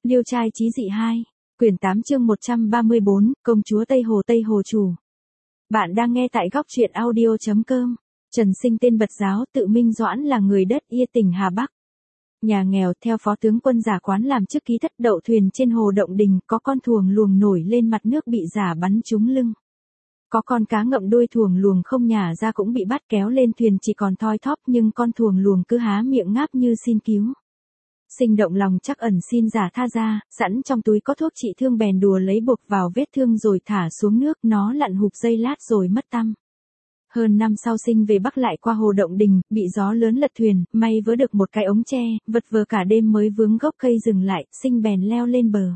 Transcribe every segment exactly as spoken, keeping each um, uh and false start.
Liêu trai chí dị hai, quyển tám chương một trăm ba mươi bốn, công chúa Tây Hồ Tây Hồ chủ. Bạn đang nghe tại góc truyện audio.com. Trần Sinh tên Bật Giáo, tự minh Doãn là người đất Ia tỉnh Hà Bắc. Nhà nghèo, theo phó tướng quân giả quán làm chức ký thất, đậu thuyền trên hồ Động Đình, có con thuồng luồng nổi lên mặt nước bị giả bắn trúng lưng. Có con cá ngậm đuôi thuồng luồng không nhả ra cũng bị bắt kéo lên thuyền chỉ còn thoi thóp, nhưng con thuồng luồng cứ há miệng ngáp như xin cứu. Sinh động lòng chắc ẩn xin giả tha ra, sẵn trong túi có thuốc trị thương bèn đùa lấy buộc vào vết thương rồi thả xuống nước, nó lặn hụp giây lát rồi mất tăm. Hơn năm sau Sinh về Bắc lại qua hồ Động Đình, bị gió lớn lật thuyền, may vớ được một cái ống tre, vật vờ cả đêm mới vướng gốc cây dừng lại, Sinh bèn leo lên bờ.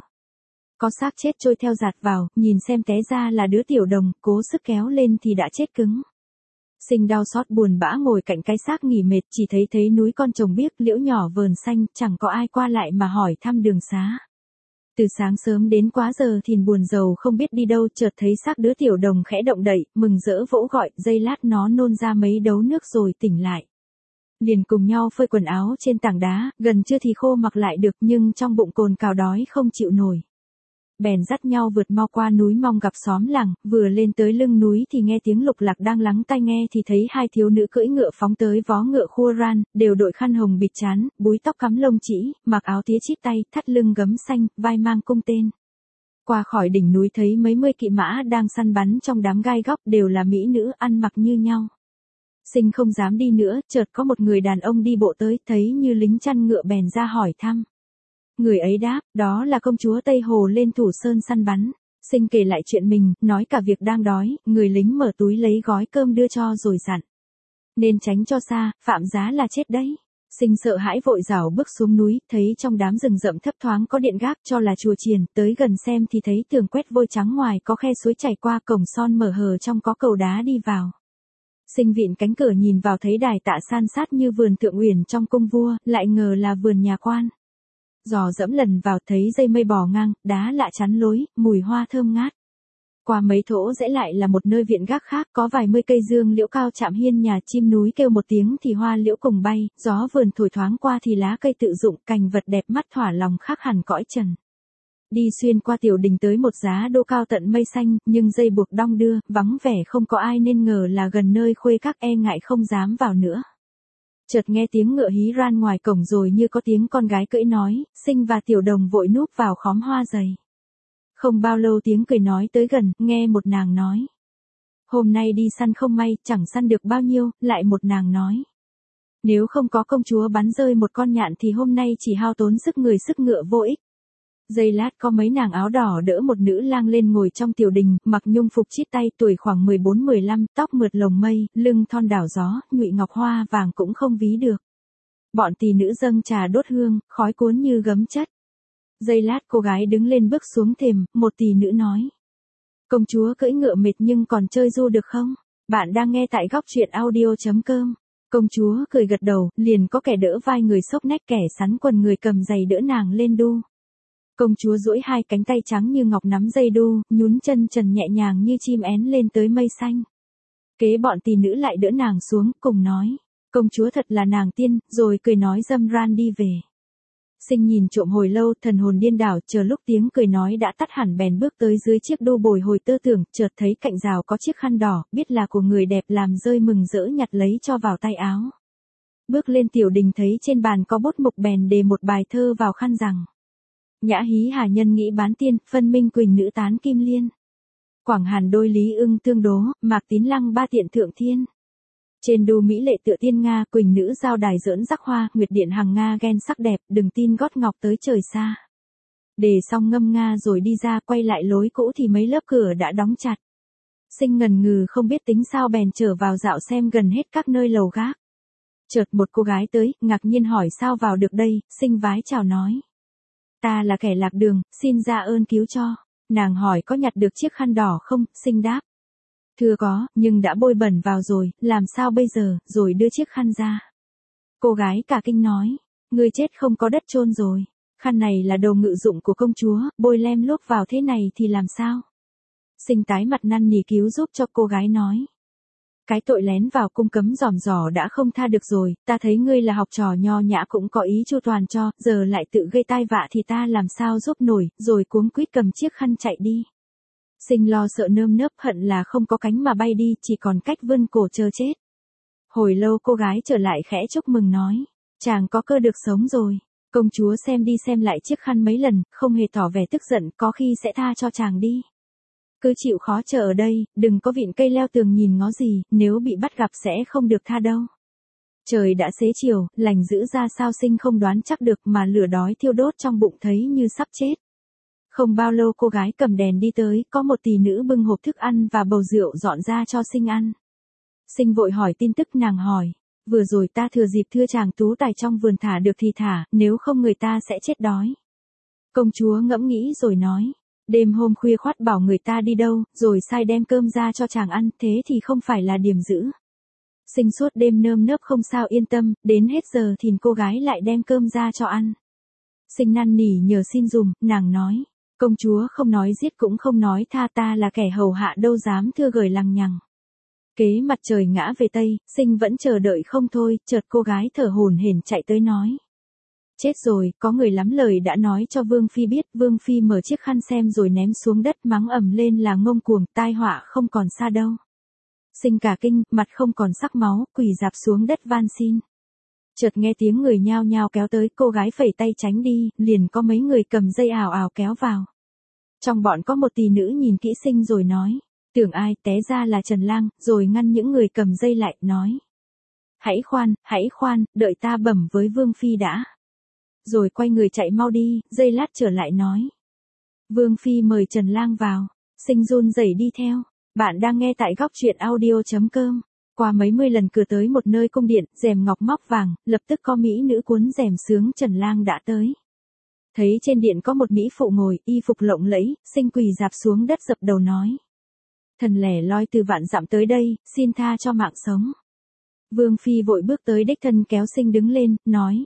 Có xác chết trôi theo giạt vào, nhìn xem té ra là đứa tiểu đồng, cố sức kéo lên thì đã chết cứng. Sinh đau xót buồn bã ngồi cạnh cái xác nghỉ mệt, chỉ thấy thấy núi con trồng biếc, liễu nhỏ vờn xanh, chẳng có ai qua lại mà hỏi thăm đường xá. Từ sáng sớm đến quá giờ thìn buồn rầu không biết đi đâu, chợt thấy xác đứa tiểu đồng khẽ động đậy, mừng rỡ vỗ gọi, giây lát nó nôn ra mấy đấu nước rồi tỉnh lại. Liền cùng nhau phơi quần áo trên tảng đá, gần trưa thì khô mặc lại được, nhưng trong bụng cồn cào đói không chịu nổi. Bèn dắt nhau vượt mau qua núi mong gặp xóm làng, vừa lên tới lưng núi thì nghe tiếng Lục Lạc đang lắng tai nghe thì thấy hai thiếu nữ cưỡi ngựa phóng tới, vó ngựa khua ran, đều đội khăn hồng bịt trán, búi tóc cắm lông chỉ, mặc áo tía chít tay, thắt lưng gấm xanh, vai mang cung tên. Qua khỏi đỉnh núi thấy mấy mươi kỵ mã đang săn bắn trong đám gai góc, đều là mỹ nữ ăn mặc như nhau. Sinh không dám đi nữa, chợt có một người đàn ông đi bộ tới, thấy như lính chăn ngựa bèn ra hỏi thăm. Người ấy đáp, đó là công chúa Tây Hồ lên Thủ Sơn săn bắn. Sinh kể lại chuyện mình, nói cả việc đang đói, người lính mở túi lấy gói cơm đưa cho rồi dặn. Nên tránh cho xa, phạm giá là chết đấy. Sinh sợ hãi vội rảo bước xuống núi, thấy trong đám rừng rậm thấp thoáng có điện gác, cho là chùa chiền, tới gần xem thì thấy tường quét vôi trắng ngoài có khe suối chảy qua, cổng son mở hờ trong có cầu đá đi vào. Sinh vịn cánh cửa nhìn vào thấy đài tạ san sát như vườn thượng uyển trong cung vua, lại ngờ là vườn nhà quan. Dò dẫm lần vào thấy dây mây bò ngang, đá lạ chắn lối, mùi hoa thơm ngát. Qua mấy thỗ rẽ lại là một nơi viện gác khác, có vài mươi cây dương liễu cao chạm hiên nhà, chim núi kêu một tiếng thì hoa liễu cùng bay, gió vườn thổi thoáng qua thì lá cây tự dụng, cành vật đẹp mắt thỏa lòng khác hẳn cõi trần. Đi xuyên qua tiểu đình tới một giá đô cao tận mây xanh, nhưng dây buộc đong đưa, vắng vẻ không có ai nên ngờ là gần nơi khuê các, e ngại không dám vào nữa. Chợt nghe tiếng ngựa hí ran ngoài cổng rồi như có tiếng con gái cưỡi nói, Sinh và tiểu đồng vội núp vào khóm hoa dày. Không bao lâu tiếng cười nói tới gần, nghe một nàng nói. Hôm nay đi săn không may, chẳng săn được bao nhiêu, lại một nàng nói. Nếu không có công chúa bắn rơi một con nhạn thì hôm nay chỉ hao tốn sức người sức ngựa vô ích. Giây lát có mấy nàng áo đỏ đỡ một nữ lang lên ngồi trong tiểu đình, mặc nhung phục chít tay, tuổi khoảng mười bốn mười lăm, tóc mượt lồng mây, lưng thon đảo gió, nhụy ngọc hoa vàng cũng không ví được. Bọn tỳ nữ dâng trà đốt hương, khói cuốn như gấm chất. Giây lát cô gái đứng lên bước xuống thềm, một tỳ nữ nói. Công chúa cưỡi ngựa mệt nhưng còn chơi du được không? Bạn đang nghe tại góc truyện audio.com. Công chúa cười gật đầu, liền có kẻ đỡ vai người xốc nách, kẻ sắn quần người cầm giày đỡ nàng lên đu. Công chúa duỗi hai cánh tay trắng như ngọc nắm dây đu, nhún chân trần nhẹ nhàng như chim én lên tới mây xanh. Kế bọn tỳ nữ lại đỡ nàng xuống, cùng nói, công chúa thật là nàng tiên, rồi cười nói dâm ran đi về. Sinh nhìn trộm hồi lâu, thần hồn điên đảo, chờ lúc tiếng cười nói đã tắt hẳn bèn bước tới dưới chiếc đu bồi hồi tơ tưởng, chợt thấy cạnh rào có chiếc khăn đỏ, biết là của người đẹp làm rơi mừng rỡ nhặt lấy cho vào tay áo. Bước lên tiểu đình thấy trên bàn có bút mục bèn đề một bài thơ vào khăn rằng. Nhã hí hà nhân nghĩ bán tiên, phân minh quỳnh nữ tán kim liên. Quảng hàn đôi lý ưng tương đố, mạc tín lăng ba tiện thượng thiên. Trên đu mỹ lệ tựa tiên Nga, quỳnh nữ giao đài giỡn rắc hoa, nguyệt điện hằng Nga ghen sắc đẹp, đừng tin gót ngọc tới trời xa. Đề xong ngâm Nga rồi đi ra, quay lại lối cũ thì mấy lớp cửa đã đóng chặt. Sinh ngần ngừ không biết tính sao bèn trở vào dạo xem gần hết các nơi lầu gác. Chợt một cô gái tới, ngạc nhiên hỏi sao vào được đây, Sinh vái chào nói. Ta là kẻ lạc đường, xin ra ơn cứu cho. Nàng hỏi có nhặt được chiếc khăn đỏ không, Sinh đáp. Thưa có, nhưng đã bôi bẩn vào rồi, làm sao bây giờ, rồi đưa chiếc khăn ra. Cô gái cả kinh nói, ngươi chết không có đất chôn rồi. Khăn này là đồ ngự dụng của công chúa, bôi lem lốp vào thế này thì làm sao? Sinh tái mặt năn nỉ cứu giúp cho cô gái nói. cái tội lén vào cung cấm giòm giò đã không tha được rồi, ta thấy ngươi là học trò nho nhã cũng có ý chu toàn cho, giờ lại tự gây tai vạ thì ta làm sao giúp nổi, rồi cuống quýt cầm chiếc khăn chạy đi. Sinh lo sợ nơm nớp hận là không có cánh mà bay đi, chỉ còn cách vươn cổ chờ chết. Hồi lâu cô gái trở lại khẽ chúc mừng nói, chàng có cơ được sống rồi. Công chúa xem đi xem lại chiếc khăn mấy lần, không hề tỏ vẻ tức giận, có khi sẽ tha cho chàng đi. Cứ chịu khó chờ ở đây, đừng có vịn cây leo tường nhìn ngó gì, nếu bị bắt gặp sẽ không được tha đâu. Trời đã xế chiều, lành dữ ra sao Sinh không đoán chắc được mà lửa đói thiêu đốt trong bụng thấy như sắp chết. Không bao lâu cô gái cầm đèn đi tới, có một tỷ nữ bưng hộp thức ăn và bầu rượu dọn ra cho Sinh ăn. Sinh vội hỏi tin tức, nàng hỏi, vừa rồi ta thừa dịp thưa chàng tú tài trong vườn thả được thì thả, nếu không người ta sẽ chết đói. Công chúa ngẫm nghĩ rồi nói, đêm hôm khuya khoắt bảo người ta đi đâu, rồi sai đem cơm ra cho chàng ăn, thế thì không phải là điểm dữ. Sinh suốt đêm nơm nớp không sao yên tâm, đến hết giờ thì cô gái lại đem cơm ra cho ăn. Sinh năn nỉ nhờ xin dùm, nàng nói, công chúa không nói giết cũng không nói tha, ta là kẻ hầu hạ đâu dám thưa gửi lằng nhằng. Kế mặt trời ngã về Tây, Sinh vẫn chờ đợi không thôi, chợt cô gái thở hổn hển chạy tới nói. Chết rồi, có người lắm lời đã nói cho Vương Phi biết, Vương Phi mở chiếc khăn xem rồi ném xuống đất mắng ầm lên là ngông cuồng, tai họa không còn xa đâu. Sinh cả kinh, mặt không còn sắc máu, quỳ rạp xuống đất van xin. Chợt nghe tiếng người nhao nhao kéo tới, cô gái phẩy tay tránh đi, liền có mấy người cầm dây ảo ảo kéo vào. Trong bọn có một tỷ nữ nhìn kỹ Sinh rồi nói. Tưởng ai, té ra là Trần Lang, rồi ngăn những người cầm dây lại, nói. Hãy khoan, hãy khoan, đợi ta bẩm với Vương Phi đã. Rồi quay người chạy mau đi, giây lát trở lại nói. Vương Phi mời Trần Lang vào. Sinh run rẩy đi theo. Bạn đang nghe tại góc truyện audio chấm com. Qua mấy mươi lần cửa tới một nơi cung điện, rèm ngọc móc vàng, lập tức có mỹ nữ cuốn rèm sướng Trần Lang đã tới. Thấy trên điện có một mỹ phụ ngồi, y phục lộng lẫy, Sinh quỳ rạp xuống đất dập đầu nói. Thần lẻ loi từ vạn dặm tới đây, xin tha cho mạng sống. Vương Phi vội bước tới đích thân kéo Sinh đứng lên, nói.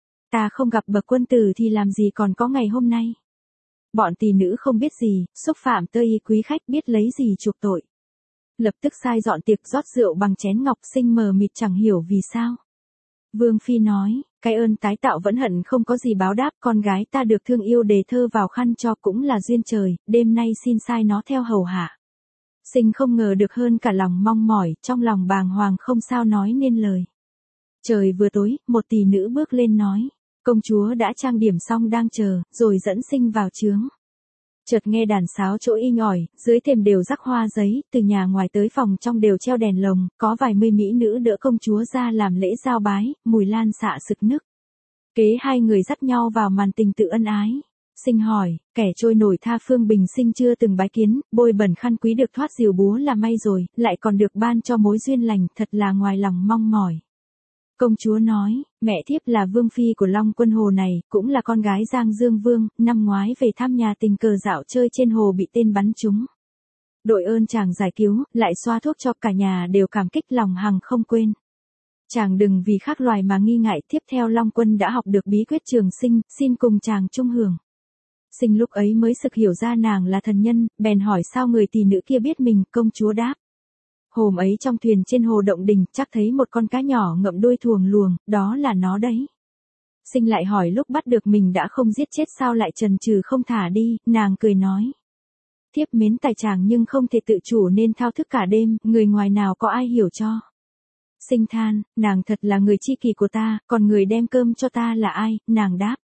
Ta không gặp bậc quân tử thì làm gì còn có ngày hôm nay. Bọn tỷ nữ không biết gì, xúc phạm tơ y quý khách biết lấy gì chuộc tội. Lập tức sai dọn tiệc rót rượu bằng chén ngọc. Sinh mờ mịt chẳng hiểu vì sao. Vương Phi nói, cái ơn tái tạo vẫn hận không có gì báo đáp, con gái ta được thương yêu đề thơ vào khăn cho cũng là duyên trời, đêm nay xin sai nó theo hầu hạ. Sinh không ngờ được hơn cả lòng mong mỏi, trong lòng bàng hoàng không sao nói nên lời. Trời vừa tối, một tỷ nữ bước lên nói, công chúa đã trang điểm xong đang chờ, rồi dẫn Sinh vào chướng. Chợt nghe đàn sáo chỗ inh ỏi, dưới thềm đều rắc hoa giấy, từ nhà ngoài tới phòng trong đều treo đèn lồng, có vài mươi mỹ nữ đỡ công chúa ra làm lễ giao bái, mùi lan xạ sực nức. Kế hai người dắt nhau vào màn tình tự ân ái. Sinh hỏi, kẻ trôi nổi tha phương bình sinh chưa từng bái kiến, bôi bẩn khăn quý được thoát diều búa là may rồi, lại còn được ban cho mối duyên lành, thật là ngoài lòng mong mỏi. Công chúa nói, mẹ thiếp là Vương Phi của Long Quân Hồ này, cũng là con gái Giang Dương Vương, năm ngoái về thăm nhà tình cờ dạo chơi trên hồ bị tên bắn trúng. Đội ơn chàng giải cứu, lại xoa thuốc cho cả nhà đều cảm kích lòng hằng không quên. Chàng đừng vì khác loài mà nghi ngại, tiếp theo Long Quân đã học được bí quyết trường sinh, xin cùng chàng chung hưởng. Sinh lúc ấy mới sực hiểu ra nàng là thần nhân, bèn hỏi sao người tỷ nữ kia biết mình, công chúa đáp. Hôm ấy trong thuyền trên hồ Động Đình, chắc thấy một con cá nhỏ ngậm đuôi thuồng luồng, đó là nó đấy. Sinh lại hỏi lúc bắt được mình đã không giết chết sao lại trần trừ không thả đi, nàng cười nói. Thiếp mến tài chàng nhưng không thể tự chủ nên thao thức cả đêm, người ngoài nào có ai hiểu cho. Sinh than, nàng thật là người tri kỷ của ta, còn người đem cơm cho ta là ai, nàng đáp.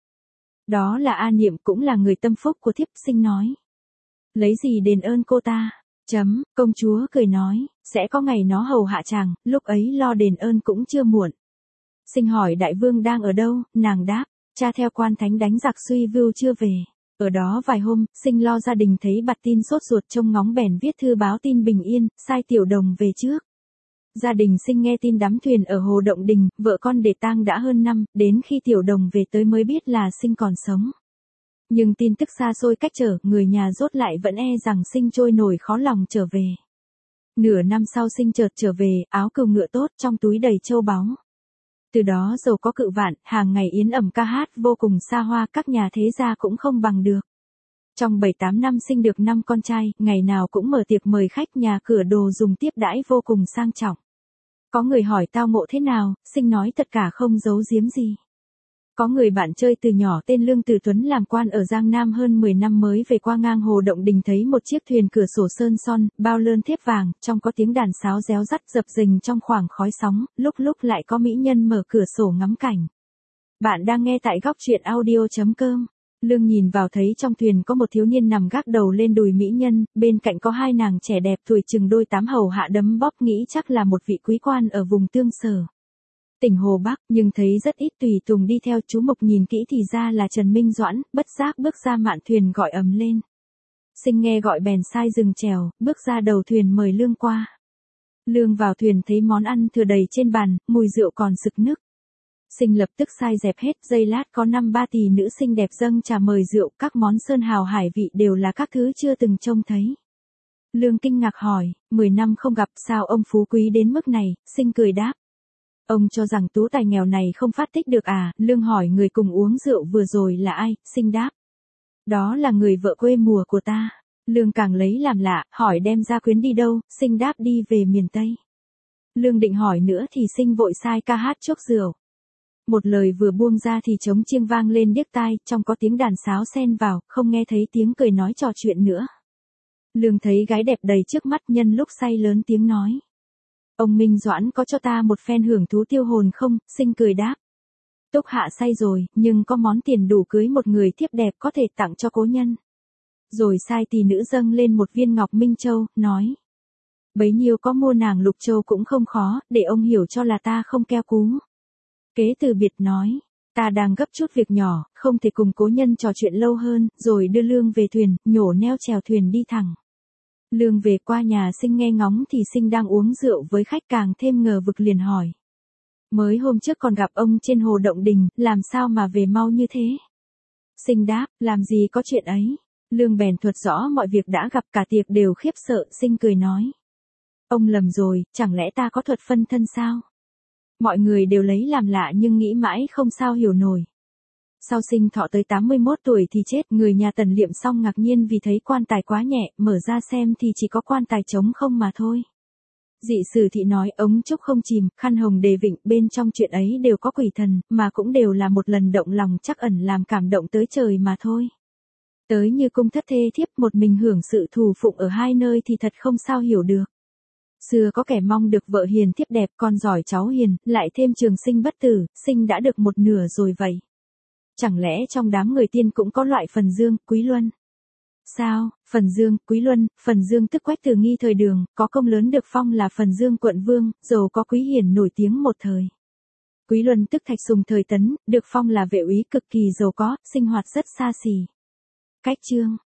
Đó là A Niệm, cũng là người tâm phúc của thiếp. Sinh nói. Lấy gì đền ơn cô ta? Chấm, công chúa cười nói, sẽ có ngày nó hầu hạ chàng, lúc ấy lo đền ơn cũng chưa muộn. Sinh hỏi đại vương đang ở đâu, nàng đáp, cha theo quan thánh đánh giặc Suy Vưu chưa về. Ở đó vài hôm, Sinh lo gia đình thấy bặt tin sốt ruột trông ngóng bèn viết thư báo tin bình yên, sai Tiểu Đồng về trước. Gia đình Sinh nghe tin đắm thuyền ở hồ Động Đình, vợ con để tang đã hơn năm, đến khi Tiểu Đồng về tới mới biết là Sinh còn sống. Nhưng tin tức xa xôi cách trở, người nhà rốt lại vẫn e rằng Sinh trôi nổi khó lòng trở về. Nửa năm sau Sinh chợt trở về, áo cừu ngựa tốt, trong túi đầy châu báu. Từ đó giàu có cự vạn, hàng ngày yến ẩm ca hát vô cùng xa hoa, các nhà thế gia cũng không bằng được. Trong bảy tám năm Sinh được năm con trai, ngày nào cũng mở tiệc mời khách, nhà cửa đồ dùng tiếp đãi vô cùng sang trọng. Có người hỏi tao ngộ thế nào, Sinh nói tất cả không giấu giếm gì. Có người bạn chơi từ nhỏ tên Lương Từ Tuấn làm quan ở Giang Nam hơn mười năm mới về qua ngang hồ Động Đình thấy một chiếc thuyền cửa sổ sơn son, bao lơn thép vàng, trong có tiếng đàn sáo réo rắt dập dềnh trong khoảng khói sóng, lúc lúc lại có mỹ nhân mở cửa sổ ngắm cảnh. Bạn đang nghe tại góc truyện audio chấm com. Lương nhìn vào thấy trong thuyền có một thiếu niên nằm gác đầu lên đùi mỹ nhân, bên cạnh có hai nàng trẻ đẹp tuổi chừng đôi tám hầu hạ đấm bóp nghĩ chắc là một vị quý quan ở vùng Tương Sở. Tỉnh Hồ Bắc, nhưng thấy rất ít tùy tùng đi theo. Chú Mộc nhìn kỹ thì ra là Trần Minh Doãn, bất giác bước ra mạn thuyền gọi ầm lên. Sinh nghe gọi bèn sai dừng chèo, bước ra đầu thuyền mời Lương qua. Lương vào thuyền thấy món ăn thừa đầy trên bàn, mùi rượu còn sực nức. Sinh lập tức sai dẹp hết, giây lát có năm ba tỷ nữ xinh đẹp dâng trà mời rượu, các món sơn hào hải vị đều là các thứ chưa từng trông thấy. Lương kinh ngạc hỏi, mười năm không gặp sao ông phú quý đến mức này, Sinh cười đáp. Ông cho rằng tú tài nghèo này không phát tích được à, Lương hỏi người cùng uống rượu vừa rồi là ai, Sinh đáp. Đó là người vợ quê mùa của ta. Lương càng lấy làm lạ, hỏi đem gia quyến đi đâu, Sinh đáp đi về miền Tây. Lương định hỏi nữa thì Sinh vội sai ca hát chốc rượu. Một lời vừa buông ra thì trống chiêng vang lên điếc tai, trong có tiếng đàn sáo xen vào, không nghe thấy tiếng cười nói trò chuyện nữa. Lương thấy gái đẹp đầy trước mắt nhân lúc say lớn tiếng nói. Ông Minh Doãn có cho ta một phen hưởng thú tiêu hồn không, Sinh cười đáp. Túc hạ say rồi, nhưng có món tiền đủ cưới một người thiếp đẹp có thể tặng cho cố nhân. Rồi sai tỳ nữ dâng lên một viên ngọc minh châu, nói. Bấy nhiêu có mua nàng lục châu cũng không khó, để ông hiểu cho là ta không keo cú. Kế từ biệt nói, ta đang gấp chút việc nhỏ, không thể cùng cố nhân trò chuyện lâu hơn, rồi đưa Lương về thuyền, nhổ neo chèo thuyền đi thẳng. Lương về qua nhà Sinh nghe ngóng thì Sinh đang uống rượu với khách càng thêm ngờ vực liền hỏi. Mới hôm trước còn gặp ông trên hồ Động Đình, làm sao mà về mau như thế? Sinh đáp, làm gì có chuyện ấy. Lương bèn thuật rõ mọi việc đã gặp cả tiệc đều khiếp sợ, Sinh cười nói. Ông lầm rồi, chẳng lẽ ta có thuật phân thân sao? Mọi người đều lấy làm lạ nhưng nghĩ mãi không sao hiểu nổi. Sau Sinh thọ tới tám mươi mốt tuổi thì chết, người nhà Tần Liệm xong ngạc nhiên vì thấy quan tài quá nhẹ, mở ra xem thì chỉ có quan tài trống không mà thôi. Dị sử thị nói ống trúc không chìm, khăn hồng đề vịnh, bên trong chuyện ấy đều có quỷ thần, mà cũng đều là một lần động lòng chắc ẩn làm cảm động tới trời mà thôi. Tới như cung thất thê thiếp một mình hưởng sự thù phụng ở hai nơi thì thật không sao hiểu được. Xưa có kẻ mong được vợ hiền thiếp đẹp, con giỏi cháu hiền, lại thêm trường sinh bất tử, Sinh đã được một nửa rồi vậy. Chẳng lẽ trong đám người tiên cũng có loại Phần Dương, Quý Luân? Sao, Phần Dương, Quý Luân, Phần Dương tức Quách Từ Nghi thời Đường, có công lớn được phong là Phần Dương quận vương, giàu có quý hiển nổi tiếng một thời. Quý Luân tức Thạch Sùng thời Tấn, được phong là vệ úy cực kỳ giàu có, sinh hoạt rất xa xỉ. Cách chương